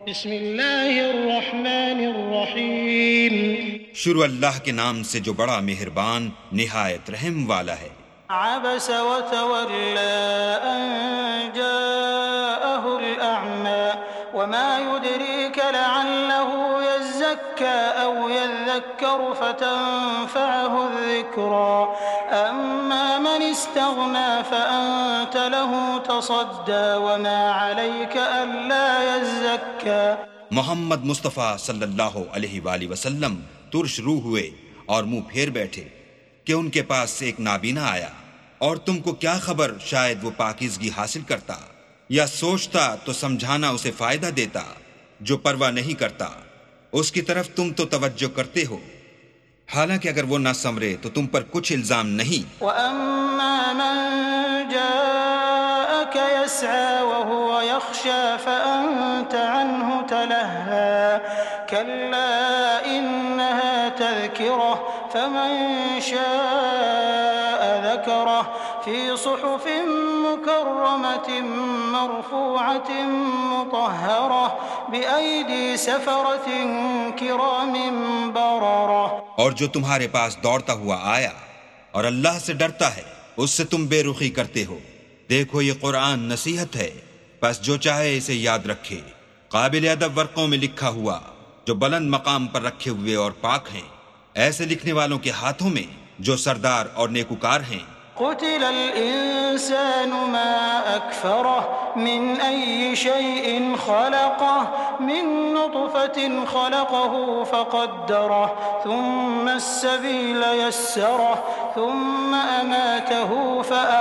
بسم اللہ الرحمن الرحیم. شروع اللہ کے نام سے جو بڑا مہربان نہایت رحم والا ہے. عبس وتولى أن جاءه الأعمى وما يدريك لعله يزكى أو يذكر فتنفعه الذكرى أما من استغنى فأنت له تصدى وما عليك ألا يزكى. محمد مصطفیٰ صلی اللہ علیہ وآلہ وسلم ترش روح ہوئے اور منہ پھیر بیٹھے کہ ان کے پاس سے ایک نابینا آیا، اور تم کو کیا خبر شاید وہ پاکیزگی حاصل کرتا یا سوچتا تو سمجھانا اسے فائدہ دیتا. جو پرواہ نہیں کرتا اس کی طرف تم تو توجہ کرتے ہو، حالانکہ اگر وہ نہ سنورے تو تم پر کچھ الزام نہیں. وَأَمَّا مَن جَاءَكَ يَسْعَىٰ وَهُوَ يَخْشَىٰ فَأَنتَ عَنْهُ تَلَهَّىٰ كَلَّا إِنَّهَا تَذْكِرَةٌ فَمَن شَاءَ ذَكَرَهُ فِي صُحُفٍ مُّكَرَّمَةٍ مَّرْفُوعَةٍ مُّطَهَّرَةٍ بِأَيْدِي سَفَرَةٍ كِرَامٍ بَرَرَةٍ. اور جو تمہارے پاس دوڑتا ہوا آیا اور اللہ سے ڈرتا ہے اس سے تم بے رخی کرتے ہو. دیکھو یہ قرآن نصیحت ہے، بس جو چاہے اسے یاد رکھے. قابل ادب ورقوں میں لکھا ہوا جو بلند مقام پر رکھے ہوئے اور پاک ہیں، ایسے لکھنے والوں کے ہاتھوں میں جو سردار اور نیکوکار ہیں. قتل الإنسان ما أكفره من أي شيء خلقه من نطفة خلقه فقدره ثم السبيل يسره ثم أماته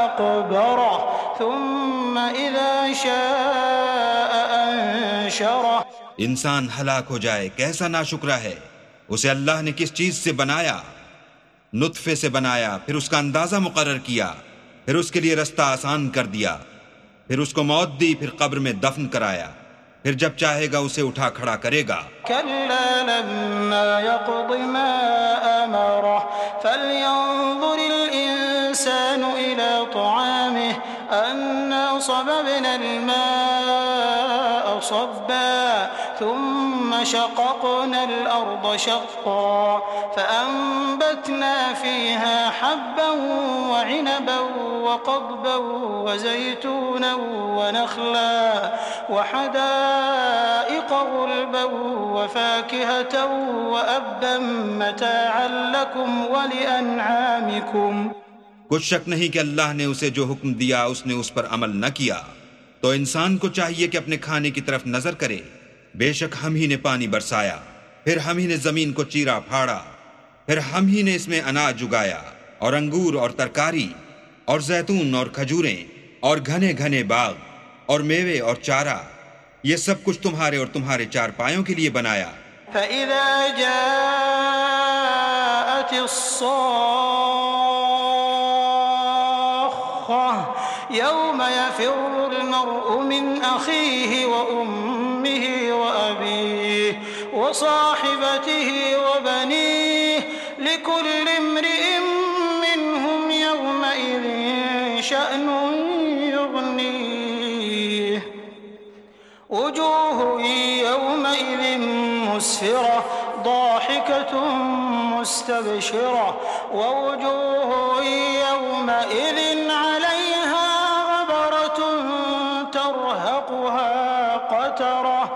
فأقبره ثم إذا شاء أنشره. انسان ہلاک ہو جائے کیسا ناشکرا ہے. اسے اللہ نے کس چیز سے بنایا؟ نطفے سے بنایا، پھر اس کا اندازہ مقرر کیا، پھر اس کے لیے رستہ آسان کر دیا، پھر اس کو موت دی، پھر قبر میں دفن کرایا، پھر جب چاہے گا اسے اٹھا کھڑا کرے گا. كلا لما يقض ما أمره فلينظر الإنسان إلى طعامه أنا صببنا الماء صبا ثم شققنا الأرض شقا فأنبتنا فيها حبا وعنبا وقضبا وزيتونا ونخلا وحدائق غلبا وفاكهة وأبا متاعا لكم ولأنعامكم. کچھ شک نہیں کہ اللہ نے اسے جو حکم دیا اس نے اس پر عمل نہ کیا، تو انسان کو چاہیے کہ اپنے کھانے کی طرف نظر کرے. بے شک ہم ہی نے پانی برسایا، پھر ہم ہی نے زمین کو چیرا پھاڑا، پھر ہم ہی نے اس میں اناج اگایا اور انگور اور ترکاری اور زیتون اور کھجوریں اور گھنے گھنے باغ اور میوے اور چارہ. یہ سب کچھ تمہارے اور تمہارے چارپایوں کے لیے بنایا. فإذا جاءت الصاخة يوم يفر المرء من أخيه وأمه وأبيه وصاحبته وبنيه لكل امرئ منهم يومئذ شأن يغنيه. وجوه يومئذ مسفرة ضاحكة مستبشرة ووجوه يومئذ عليها غبرة ترهقها قترة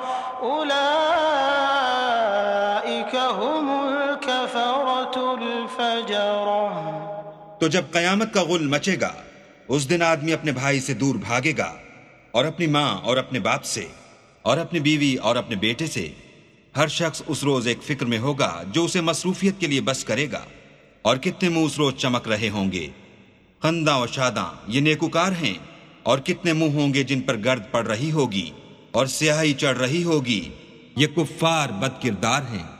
أولئك هم الكفرة الفجرة. تو جب قیامت کا غل مچے گا اس دن آدمی اپنے بھائی سے دور بھاگے گا، اور اپنی ماں اور اپنے باپ سے اور اپنی بیوی اور اپنے بیٹے سے. ہر شخص اس روز ایک فکر میں ہوگا جو اسے مصروفیت کے لیے بس کرے گا. اور کتنے منہ اس روز چمک رہے ہوں گے، خنداں و شاداں، یہ نیکوکار ہیں. اور کتنے منہ ہوں گے جن پر گرد پڑ رہی ہوگی اور سیاہی چڑھ رہی ہوگی، یہ کفار بد کردار ہیں.